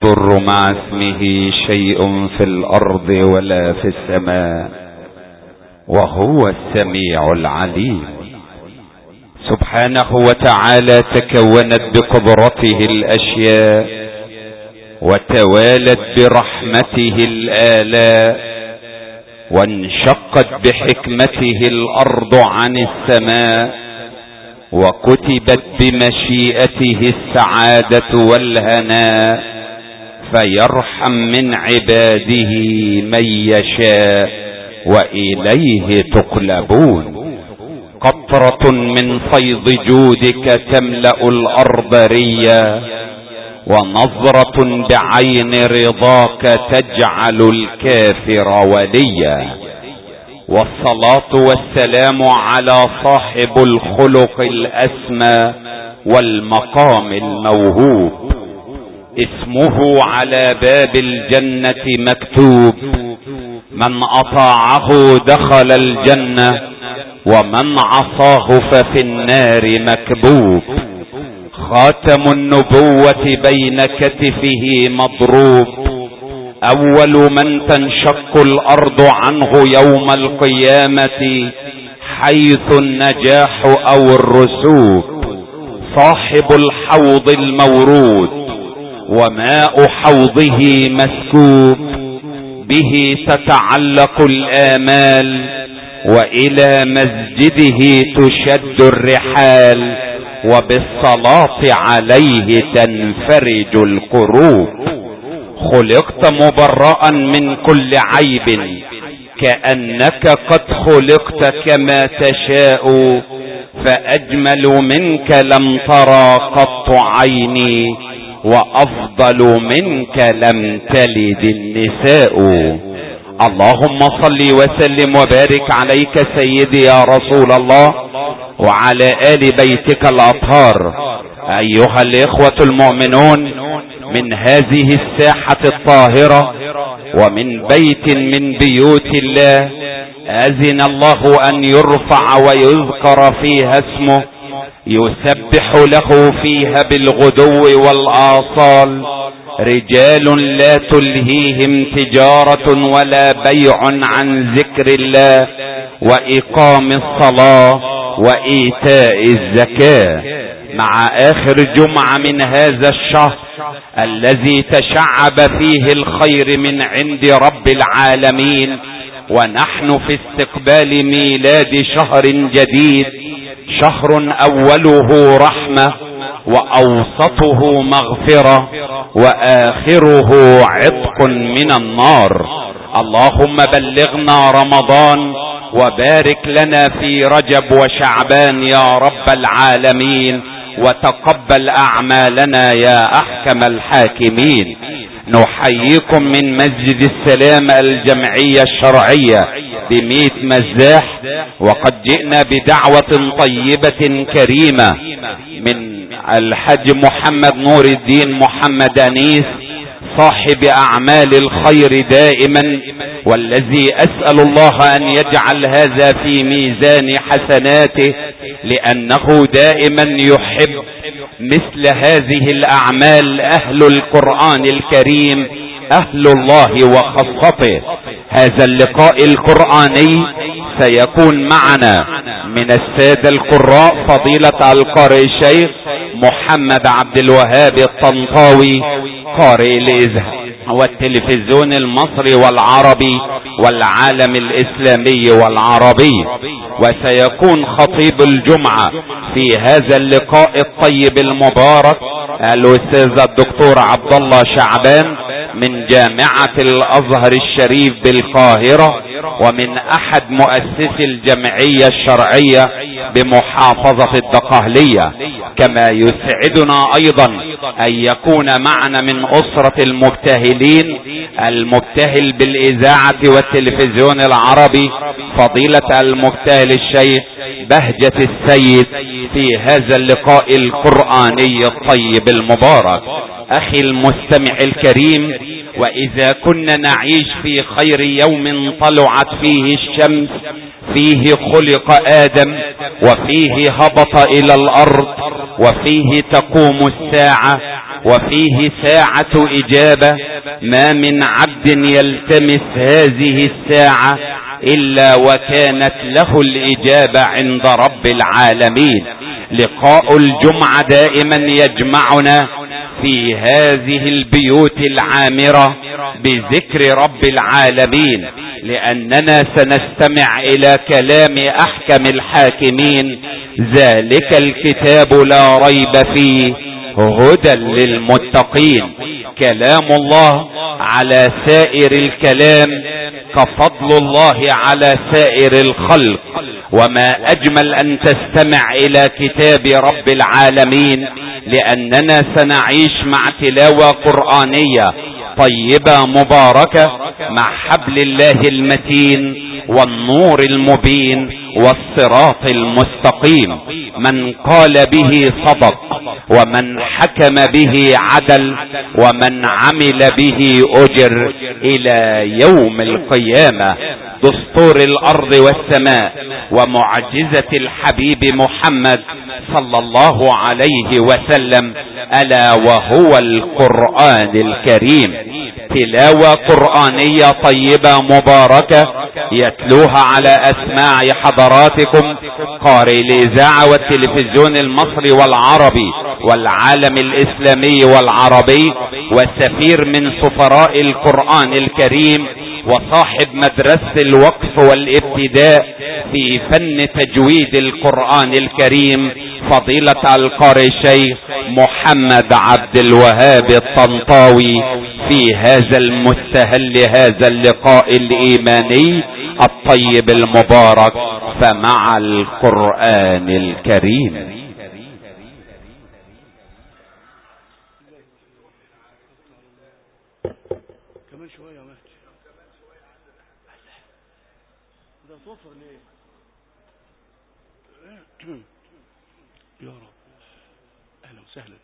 يضر مع اسمه شيء في الارض ولا في السماء، وهو السميع العليم. سبحانه وتعالى تكونت بقدرته الاشياء وتوالت برحمته الآلاء، وانشقت بحكمته الارض عن السماء، وكتبت بمشيئته السعادة والهناء، فيرحم من عباده من يشاء وإليه تقلبون. قطرة من فيض جودك تملأ الأرض ريا، ونظرة بعين رضاك تجعل الكافر وليا. والصلاة والسلام على صاحب الخلق الأسمى والمقام الموهوب، اسمه على باب الجنة مكتوب: من أطاعه دخل الجنة، ومن عصاه ففي النار مكبوب. خاتم النبوة بين كتفه مضروب، أول من تنشق الأرض عنه يوم القيامة حيث النجاح أو الرسوب. صاحب الحوض المورود، وماء حوضه مسكوب، به تتعلق الآمال، وإلى مسجده تشد الرحال، وبالصلاة عليه تنفرج الكروب. خلقت مبرأ من كل عيب، كأنك قد خلقت كما تشاء، فأجمل منك لم ترى قط عيني، وأفضل منك لم تلد النساء. اللهم صل وسلم وبارك عليك سيدي يا رسول الله، وعلى آل بيتك الأطهار. أيها الإخوة المؤمنون، من هذه الساحة الطاهرة ومن بيت من بيوت الله أذن الله أن يرفع ويذكر فيها اسمه، يسبح له فيها بالغدو والآصال رجال لا تلهيهم تجارة ولا بيع عن ذكر الله وإقام الصلاة وإيتاء الزكاة. مع آخر جمعة من هذا الشهر الذي تشعب فيه الخير من عند رب العالمين، ونحن في استقبال ميلاد شهر جديد، شهر أوله رحمة، وأوسطه مغفرة، وآخره عتق من النار. اللهم بلغنا رمضان، وبارك لنا في رجب وشعبان يا رب العالمين، وتقبل أعمالنا يا أحكم الحاكمين. نحييكم من مسجد السلام الجمعية الشرعية بميت مزاح، وقد جئنا بدعوة طيبة كريمة من الحج محمد نور الدين محمد أنيس، صاحب أعمال الخير دائما، والذي أسأل الله أن يجعل هذا في ميزان حسناته، لأنه دائما يحب مثل هذه الأعمال أهل القرآن الكريم، أهل الله وخاصته. هذا اللقاء القرآني سيكون معنا من السادة القراء فضيلة القارئ الشيخ محمد عبد الوهاب الطنطاوي، قارئ الإذاعة والتلفزيون المصري والعربي والعالم الإسلامي والعربي. وسيكون خطيب الجمعة في هذا اللقاء الطيب المبارك الأستاذ الدكتور عبد الله شعبان من جامعة الأزهر الشريف بالقاهرة، ومن أحد مؤسسي الجمعية الشرعية بمحافظة الدقهلية. كما يسعدنا أيضا أن يكون معنا من أسرة المبتهلين، المبتهل بالإذاعة والتلفزيون العربي فضيلة المبتهل الشيخ بهجة السيد في هذا اللقاء القرآني الطيب المبارك. أخي المستمع الكريم، وإذا كنا نعيش في خير يوم طلعت فيه الشمس، فيه خلق آدم، وفيه هبط إلى الأرض، وفيه تقوم الساعة، وفيه ساعة إجابة. ما من عبد يلتمس هذه الساعة إلا وكانت له الإجابة عند رب العالمين. لقاء الجمعة دائما يجمعنا في هذه البيوت العامرة بذكر رب العالمين، لأننا سنستمع إلى كلام أحكم الحاكمين. ذلك الكتاب لا ريب فيه هدى للمتقين. كلام الله على سائر الكلام كفضل الله على سائر الخلق. وما أجمل أن تستمع إلى كتاب رب العالمين، لأننا سنعيش مع تلاوة قرآنية طيبة مباركة مع حبل الله المتين والنور المبين والصراط المستقيم. من قال به صدق، ومن حكم به عدل، ومن عمل به أجر إلى يوم القيامة. دستور الأرض والسماء ومعجزة الحبيب محمد صلى الله عليه وسلم ألا وهو القرآن الكريم. تلاوة قرآنية طيبة مباركة يتلوها على أسماع حضراتكم قارئ الإذاعة والتلفزيون المصري والعربي والعالم الإسلامي والعربي، والسفير من سفراء القرآن الكريم وصاحب مدرسة الوقف والابتداء في فن تجويد القرآن الكريم فضيلة القارئ الشيخ محمد عبد الوهاب الطنطاوي، في هذا المستهل هذا اللقاء الإيماني الطيب المبارك. فمع القرآن الكريم. كمان شوية ماشي. ده صفر ليه؟ يا رب، أهلا وسهلا.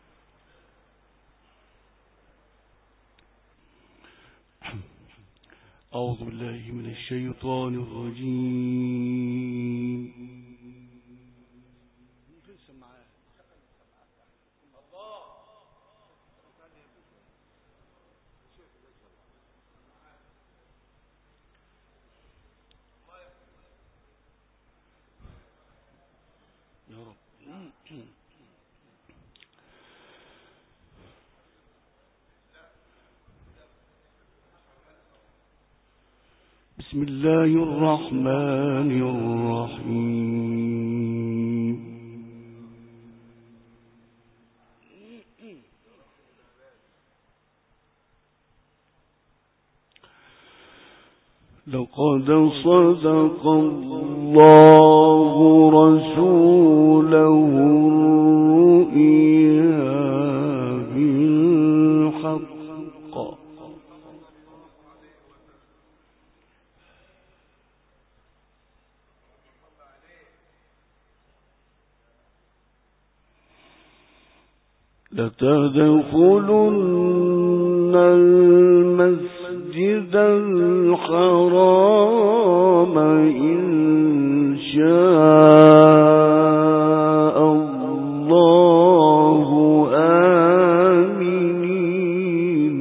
أعوذ بالله من الشيطان الرجيم. يا رب. بسم الله الرحمن الرحيم. لقد صدق الله رسوله الرؤيا بالحق لتدخلن المسجد الحرام إن شاء الله آمنين.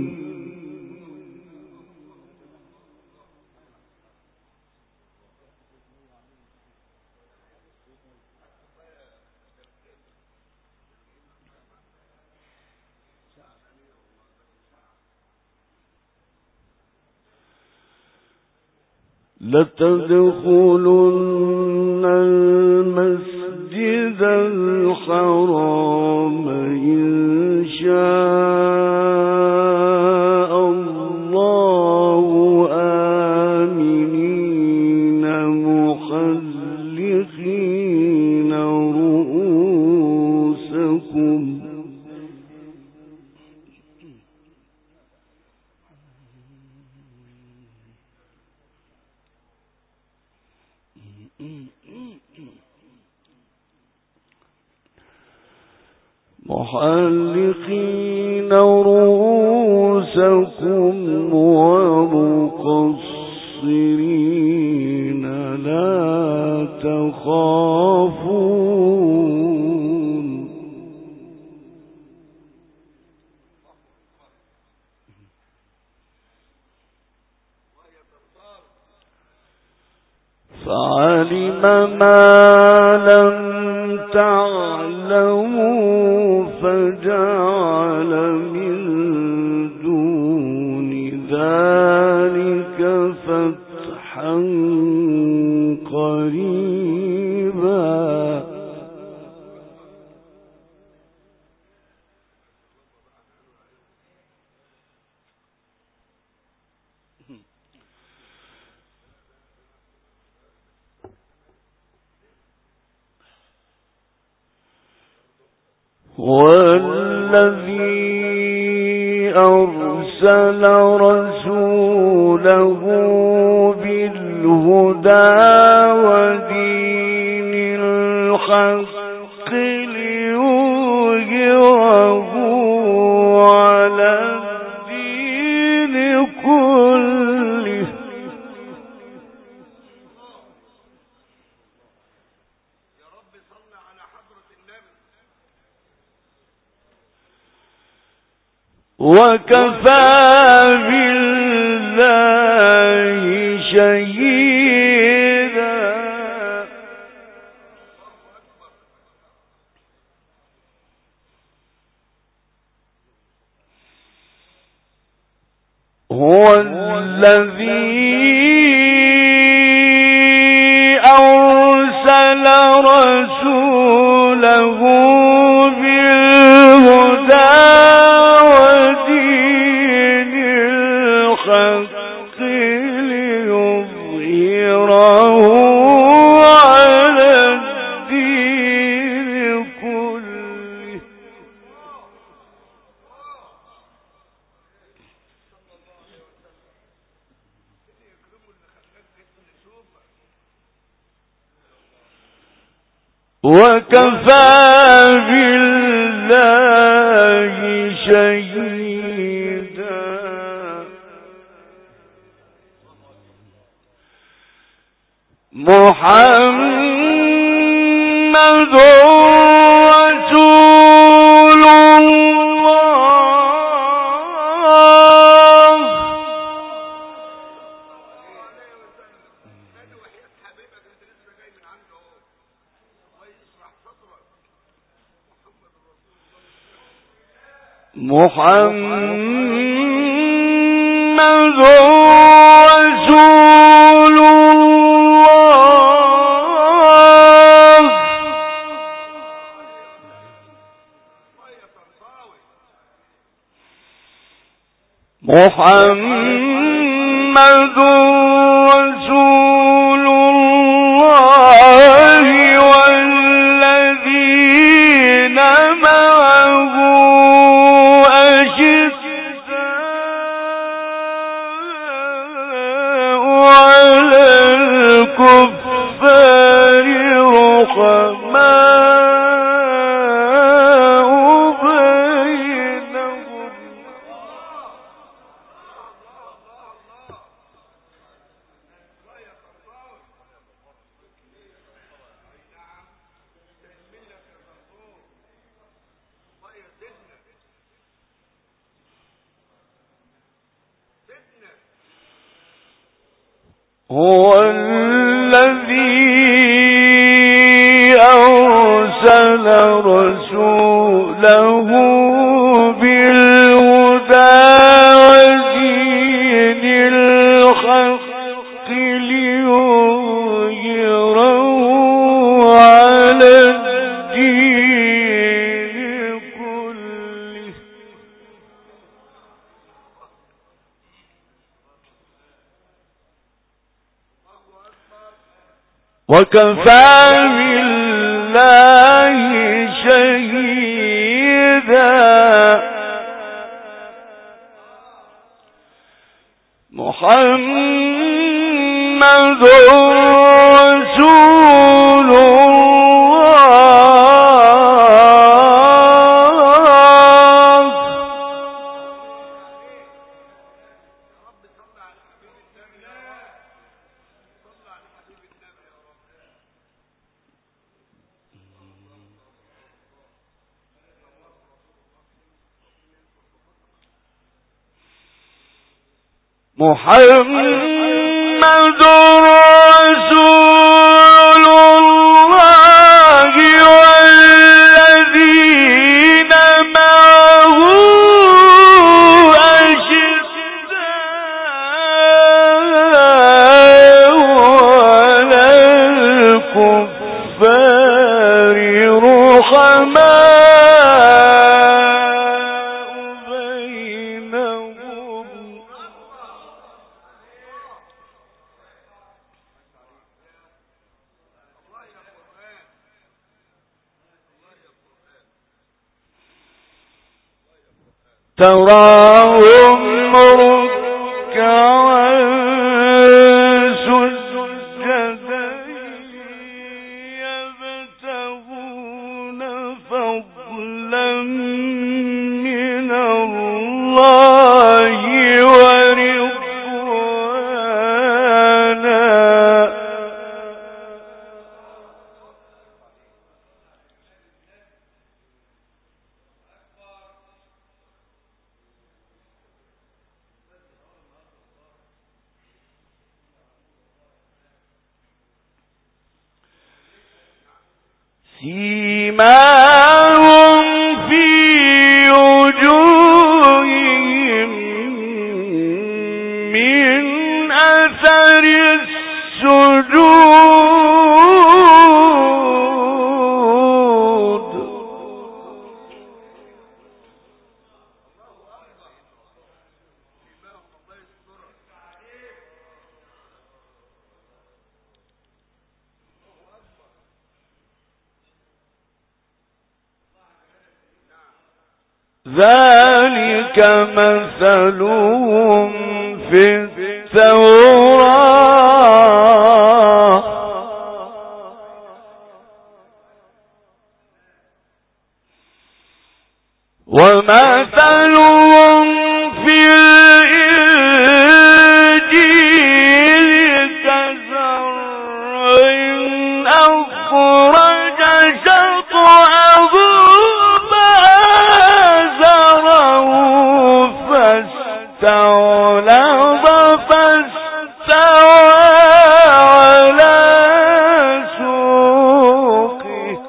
لتدخلن المسجد الحرام إن شاء الله آمنين محلقين رؤوسكم محلقين رؤوسكم ومقصرين لا تخافون فعلم ما لم تعلموا فجعل من دون ذلك فتحا قريبا. والذي أرسل رسوله بالهدى ودين الحق ليظهره على الدين كله وكفى بالله شهيدا. هو الذي أرسل رسوله بالهدى ودين الحق ليظهره على الدين كله وكفى بالله شهيدا. محمد رسول الله محمد رسول الله محمد رسول الله والذين معه على الكفار رحماء بينهم هو الذي أرسل رسوله بالهدى ودين الحق ليظهره على الدين كله وكفى بالله شهيدا. محمد رسول الله محمد رسول تراهم ركعا سجدا يبتغون فضلا من الله ورضوانا سيماهم في وجوههم من أثر السجود ذلك مثلهم في التوراة ومثلهم في الإنجيل كزرع أخرج شطأه فاستغلظ فاستوى على سوقه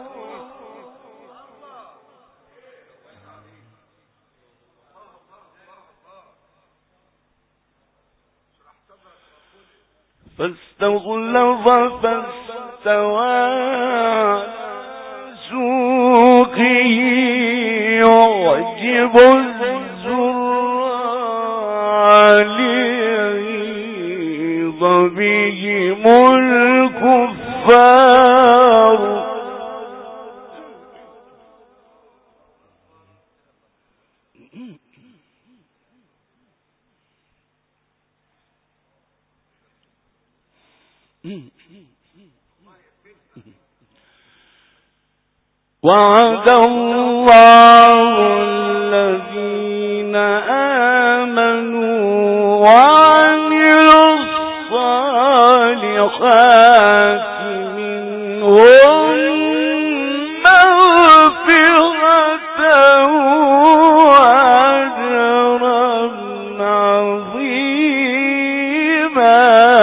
يعجب ليغيظ بهم الكفار وعد الله الذين آمنوا وعملوا الصالحات منهم مغفرة وأجرا عظيما.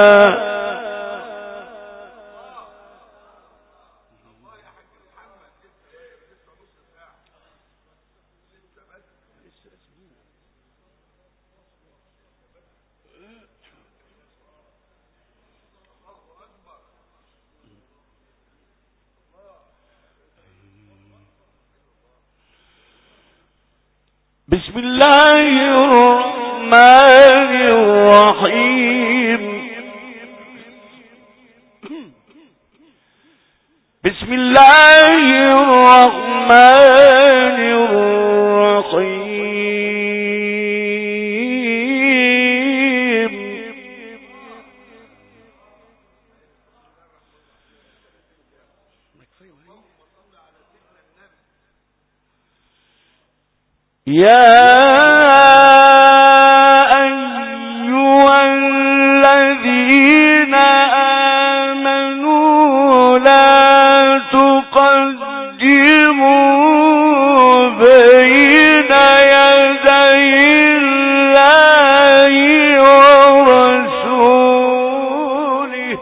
بسم الله الرحمن الرحيم. بسم الله الرحمن الرحيم. يا أيها الذين آمنوا لا تقدموا بين يدي الله ورسوله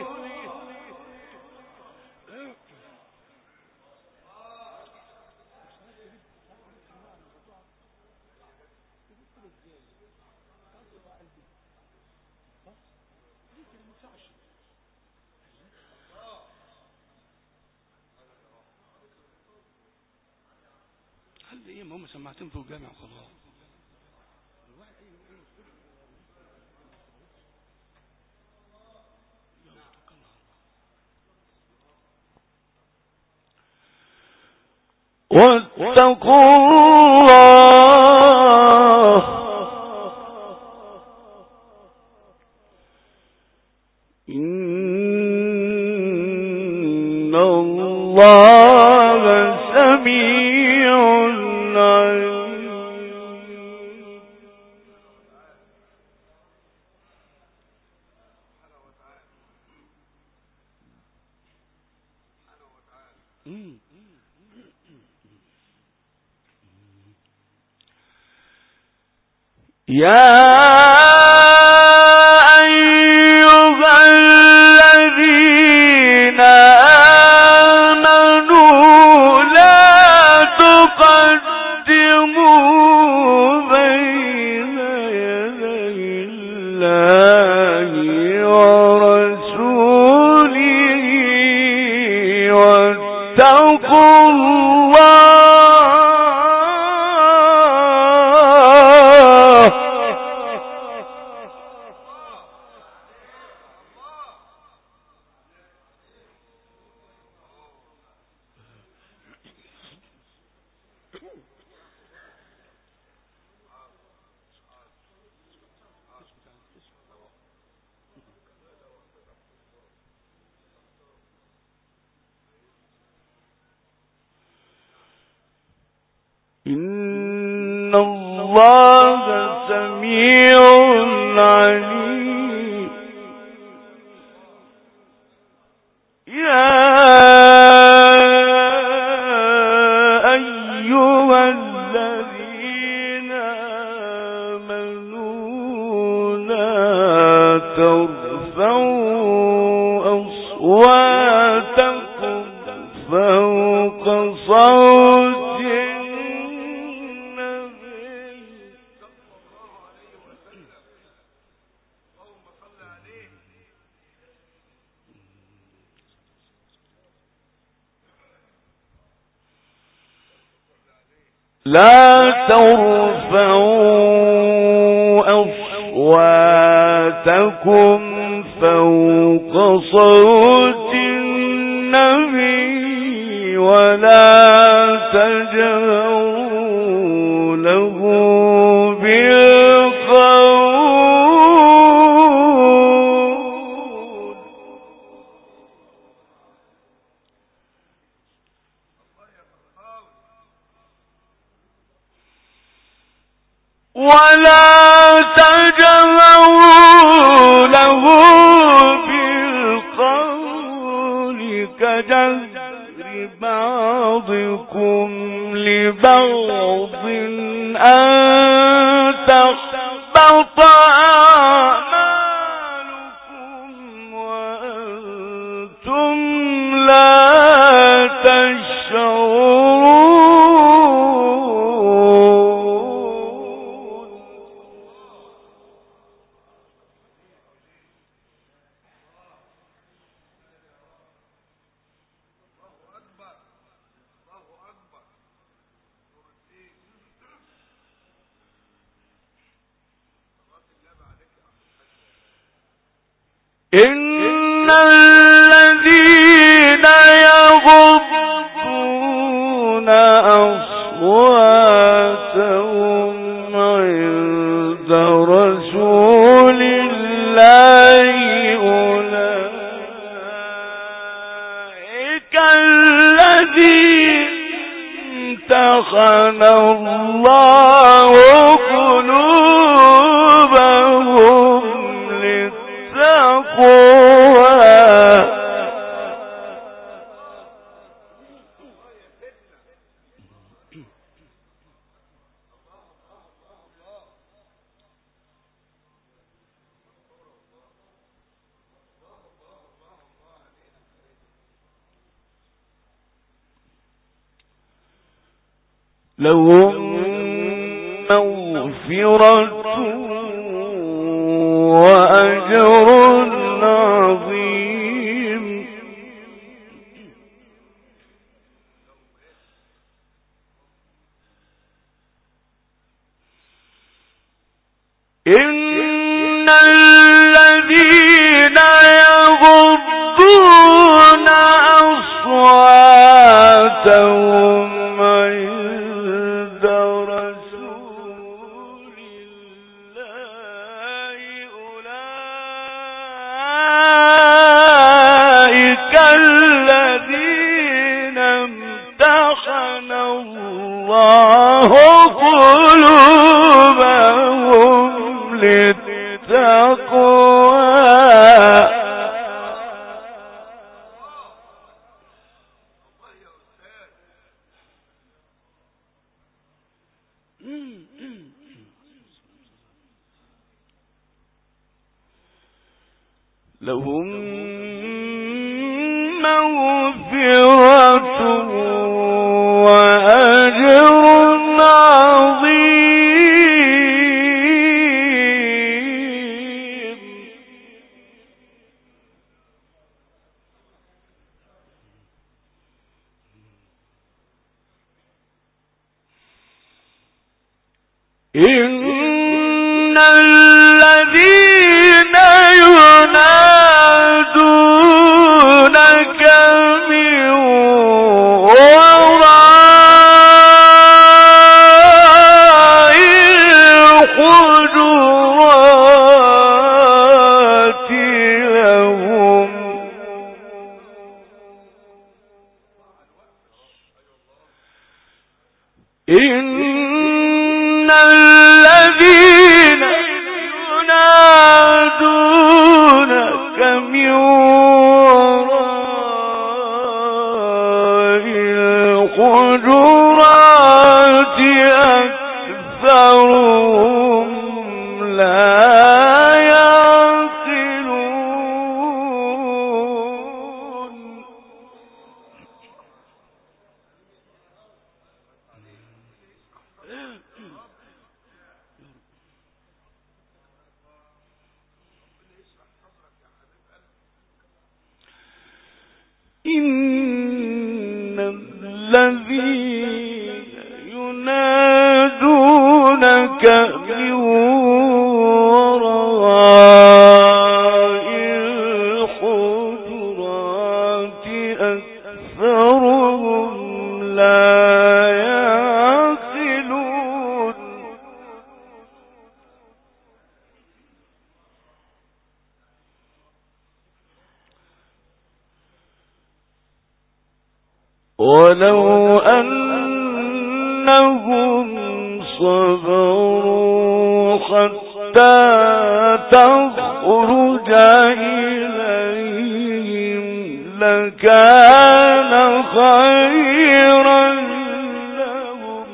هم سماعتين في الجامع خلاص. واتقوا الله الله سميع عليم. يا أيها الذين آمنوا لا تقدموا بين يدي الله ورسوله واتقوا الله إن الله سميع عليم. يا أيها الذين آمنوا لا ترفعوا أصواتكم فوق صوت لا ترفعوا أصواتكم فوق صوت النبي ولا تجهروا له بالقول كجهر بعضكم لبعض أن تحبط أعمالكم وأنتم لا تشعرون. إن الذين يغضون أصواتهم عند رسول الله أولئك الذين امتحن الله قلوبهم للتقوى لهم مغفرة وأجر عظيم. إن الذين يغضون أصواتهم عند رسول الله أولئك الذين لهم مغفرة وأجر عظيم. إن الذين ينادونك من وراء الحجرات لهم إن الذين ينادونك من وراء الحجرات أكثرهم لا يعقلون. إن الذين ينادونك من وراء الحجرات أكثرهم لا يعقلون. ولو أنهم صبروا حتى تخرج إليهم لكان خيرا لهم.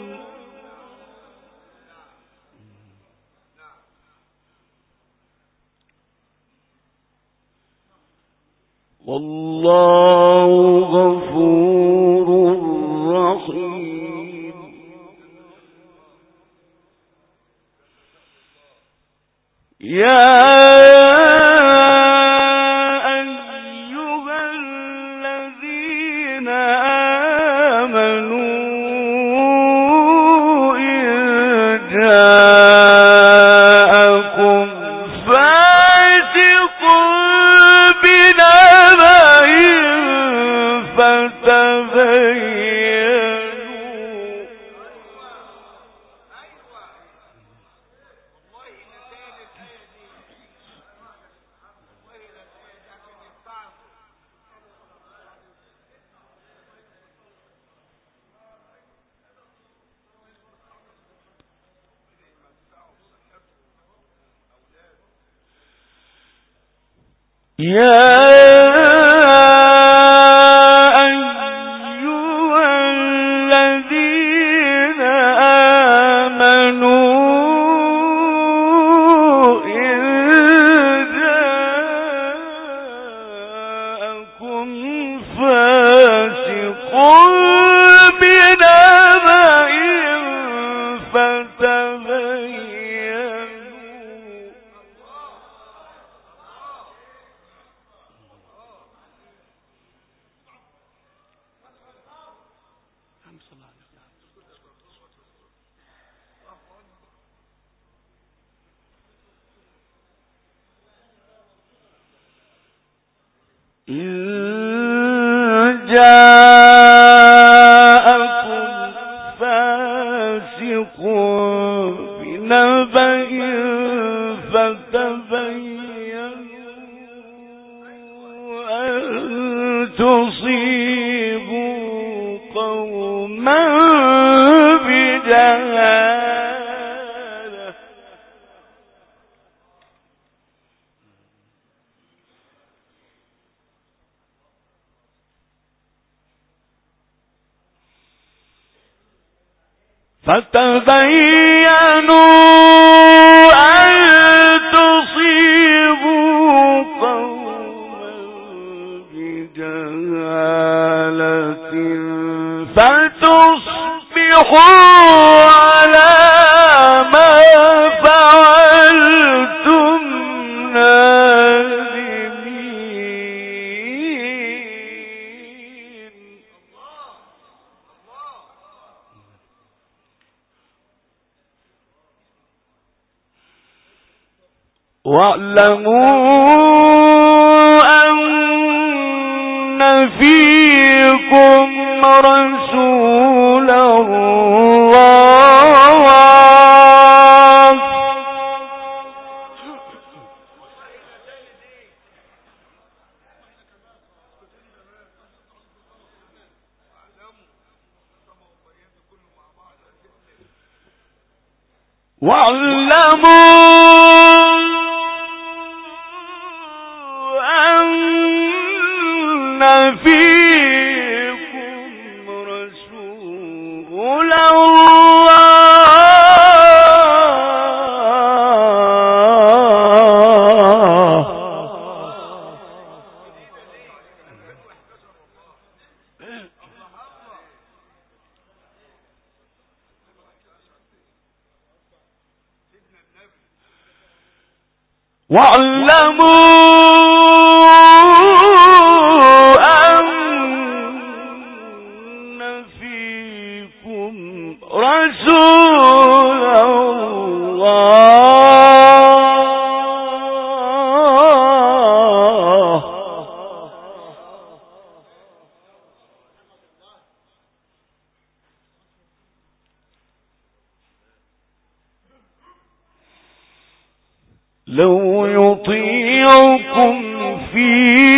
والله غفور رحيم. يا أيها الذين آمنوا إن جاءكم فاسق بنبأ فتبينوا يا أيها الذين آمنوا إن جاءكم فاسق بنبأ فتبينوا إن جاءكم فاسق بنبأ فتبينوا أن تصيبوا قوما بجهالة فتبينوا أن تصيبوا قوما بجهالة فتصبحوا على ما فعلتم نادمين. واعلموا أن فيكم رسول الله أن فيكم رسول الله واعلموا أن فيكم رسول الله لو يطيعكم في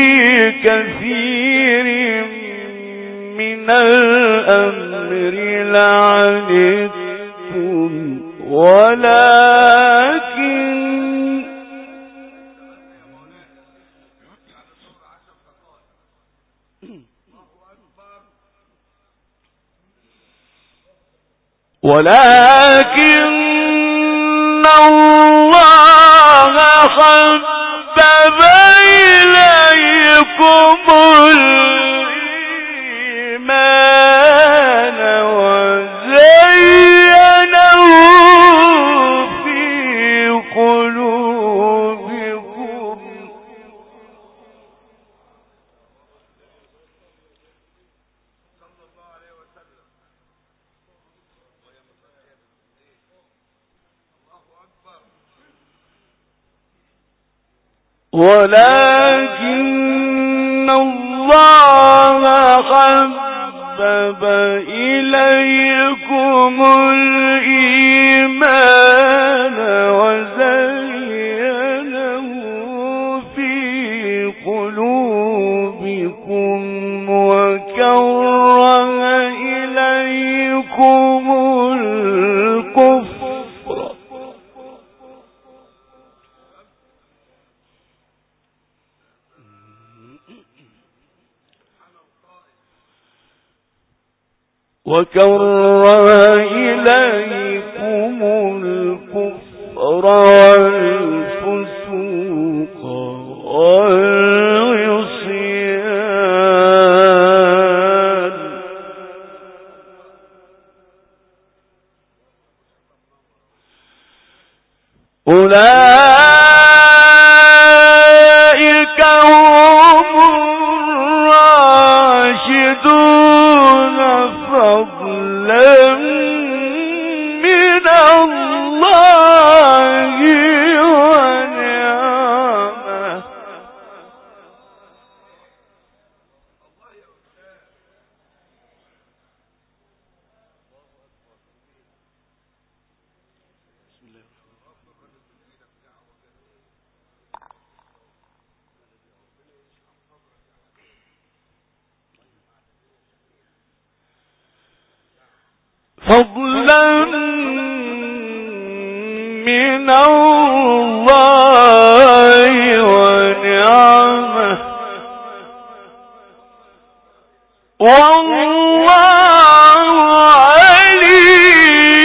كثير من الأمر لعنتم ولكن الله حبب إليكم الإيمان وزينه في قلوبكم ولكن الله حبب إليكم الإيمان وزينه في قلوبكم وكره إليكم الكفر والفسوق والعصيان أولئك هم الراشدون فضلا من الله ونعمه فضلا من الله ونعمه والله عليم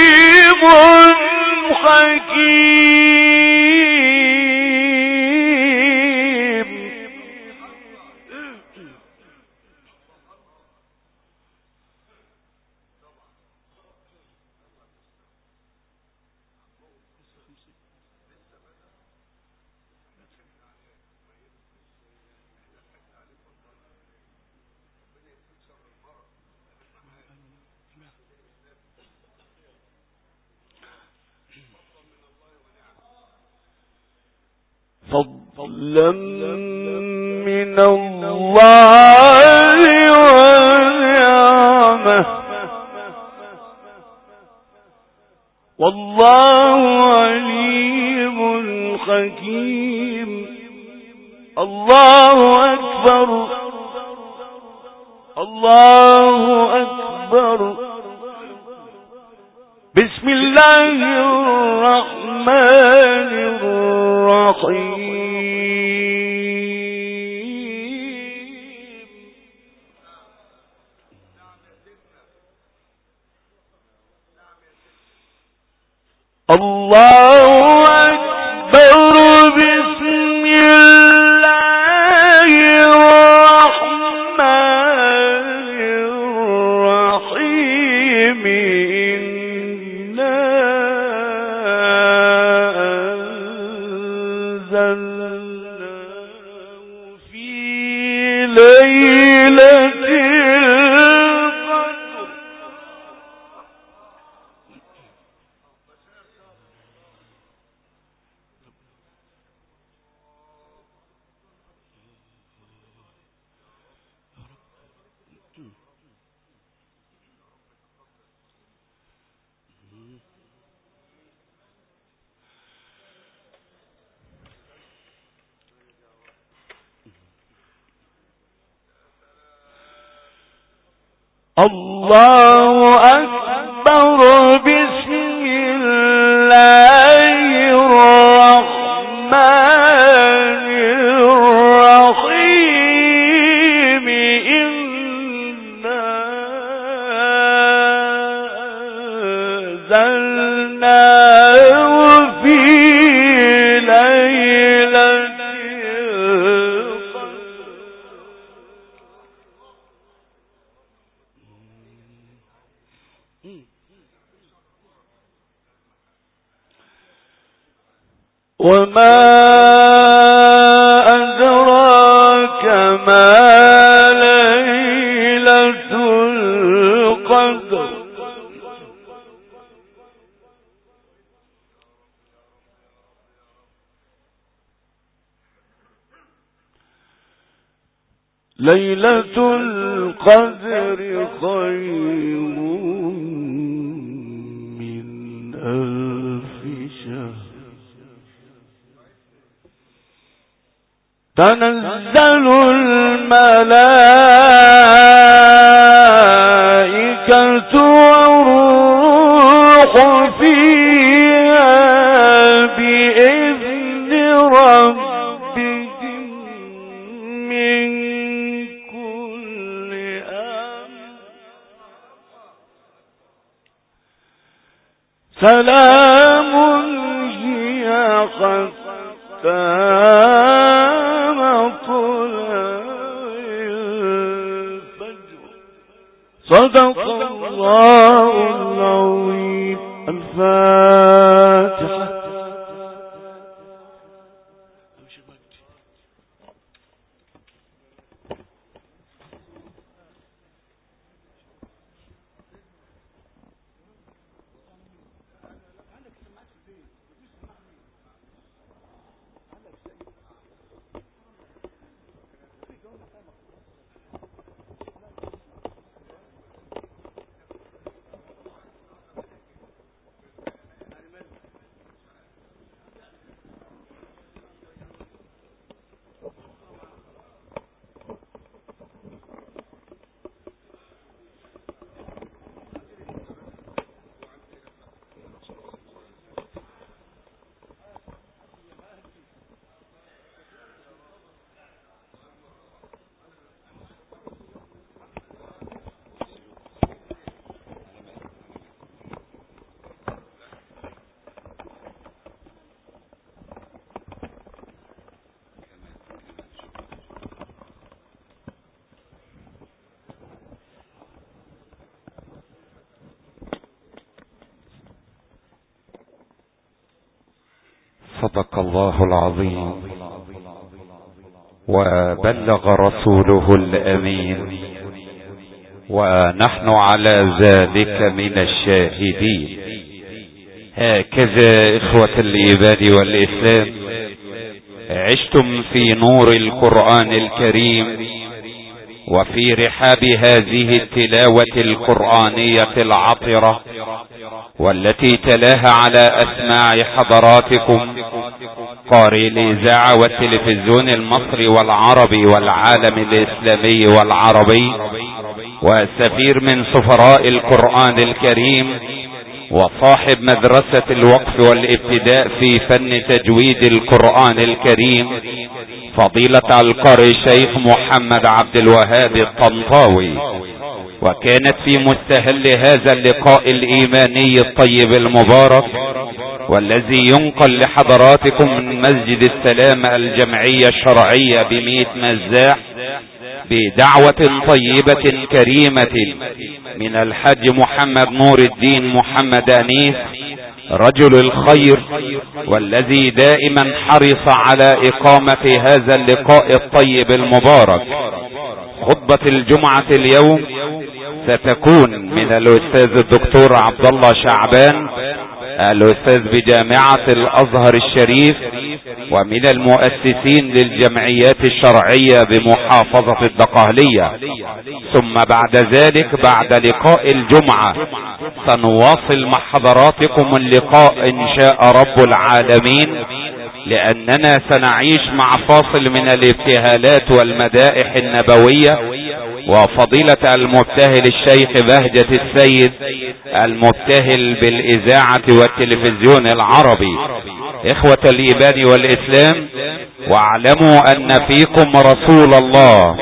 فضلا من الله ونعمة والله عليم حكيم. الله أكبر الله أكبر. بسم الله الرحمن الرحيم. الله أكبر. بسم الله الرحمن الرحيم. إنا أنزلناه في ليلة الله أكبر. بسم الله الرحمن الرحيم. إنا أنزلناه في ليلة وما أدراك ما ليلة القدر. ليلة القدر خير من 1000 شهر. تنزل الملائكة والروح فيها بإذن ربهم من كل أمر. سلام هي حتى صدق الله العظيم. الفاتحة. صدق الله العظيم وبلغ رسوله الأمين ونحن على ذلك من الشاهدين. هكذا إخوة الإيمان والإسلام عشتم في نور القرآن الكريم وفي رحاب هذه التلاوة القرآنية العطرة، والتي تلاها على أسماع حضراتكم قارئ الإذاعة والتلفزيون المصري والعربي والعالم الإسلامي والعربي، والسفير من سفراء القرآن الكريم وصاحب مدرسة الوقف والابتداء في فن تجويد القرآن الكريم، فضيلة القارئ الشيخ محمد عبد الوهاب الطنطاوي. وكانت في مستهل هذا اللقاء الإيماني الطيب المبارك، والذي ينقل لحضراتكم من مسجد السلام الجمعية الشرعية ب100 مزاح، بدعوة طيبة كريمة من الحاج محمد نور الدين محمد أنيس رجل الخير، والذي دائما حرص على إقامة هذا اللقاء الطيب المبارك. خطبة الجمعة اليوم ستكون من الأستاذ الدكتور عبد الله شعبان، الأستاذ بجامعة الأزهر الشريف ومن المؤسسين للجمعيات الشرعية بمحافظة الدقهلية. ثم بعد ذلك بعد لقاء الجمعة سنواصل مع حضراتكم اللقاء إن شاء رب العالمين، لأننا سنعيش مع فاصل من الابتهالات والمدائح النبوية، وفضيلة المبتهل الشيخ بهجة السيد المبتهل بالإذاعة والتلفزيون العربي. إخوة الإيمان والإسلام، واعلموا أن فيكم رسول الله،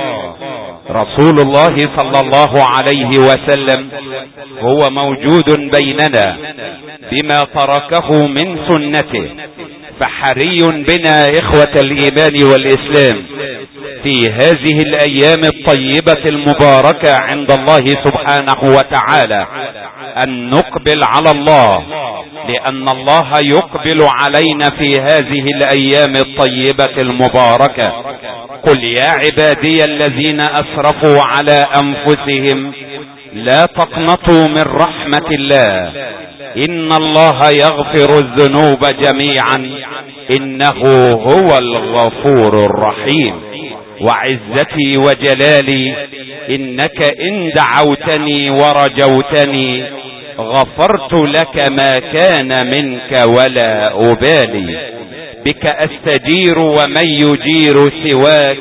رسول الله صلى الله عليه وسلم هو موجود بيننا بما تركه من سنته، فحري بنا إخوة الإيمان والإسلام في هذه الأيام الطيبة المباركة عند الله سبحانه وتعالى أن نقبل على الله، لأن الله يقبل علينا في هذه الأيام الطيبة المباركة. قل يا عبادي الذين أسرفوا على أنفسهم لا تقنطوا من رحمة الله، إن الله يغفر الذنوب جميعا إنه هو الغفور الرحيم. وعزتي وجلالي إنك إن دعوتني ورجوتني غفرت لك ما كان منك ولا أبالي. بك أستجير ومن يجير سواك،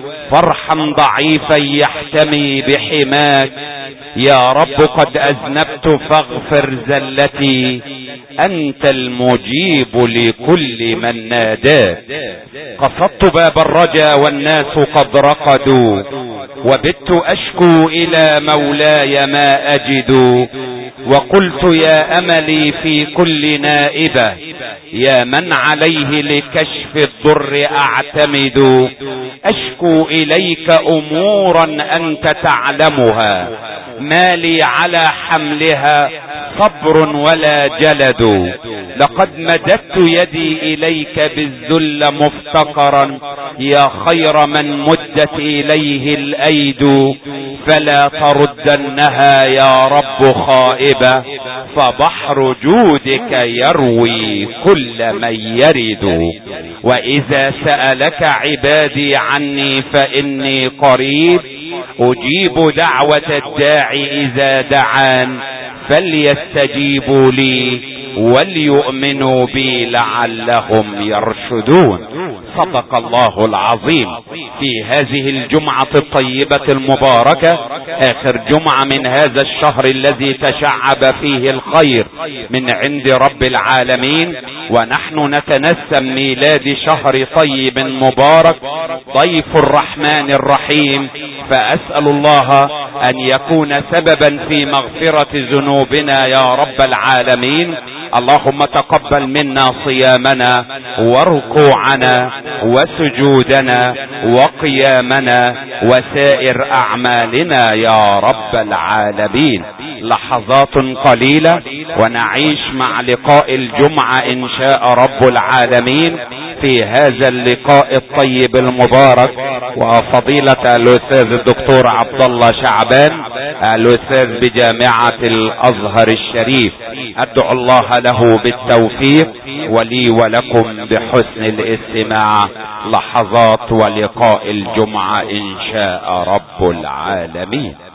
فرحا ضعيفا يحتمي بحماك. يا رب قد أذنبت فاغفر زلتي، أنت المجيب لكل من ناداك. قصدت باب الرجا والناس قد رقدوا، وبت أشكو إلى مولاي ما أجد. وقلت يا أملي في كل نائبة، يا من عليه لكشف الضر أعتمد. أشكو إليك أمورا أنت تعلمها، ما لي على حملها صبر ولا جلد. لقد مددت يدي إليك بالذل مفتقرا، يا خير من مدت إليه الأيد. فلا تردنها يا رب خائبة، فبحر جودك يروي كل من يرد. وإذا سألك عبادي عني فإني قريب، أجيب دعوة الداعي إذا دعان. فليستجيبوا لي وليؤمنوا بي لعلهم يرشدون. صدق الله العظيم. في هذه الجمعة الطيبة المباركة، آخر جمعة من هذا الشهر الذي تشعب فيه الخير من عند رب العالمين، ونحن نتنسم ميلاد شهر طيب مبارك ضيف الرحمن الرحيم. فأسأل الله أن يكون سببا في مغفرة ذنوبنا يا رب العالمين. اللهم تقبل منا صيامنا وركوعنا وسجودنا وقيامنا وسائر أعمالنا يا رب العالمين. لحظات قليلة ونعيش مع لقاء الجمعة إن شاء رب العالمين في هذا اللقاء الطيب المبارك وفضيلة الاستاذ الدكتور عبد الله شعبان الاستاذ بجامعة الازهر الشريف. ادعو الله له بالتوفيق ولي ولكم بحسن الاستماع. لحظات ولقاء الجمعة ان شاء رب العالمين.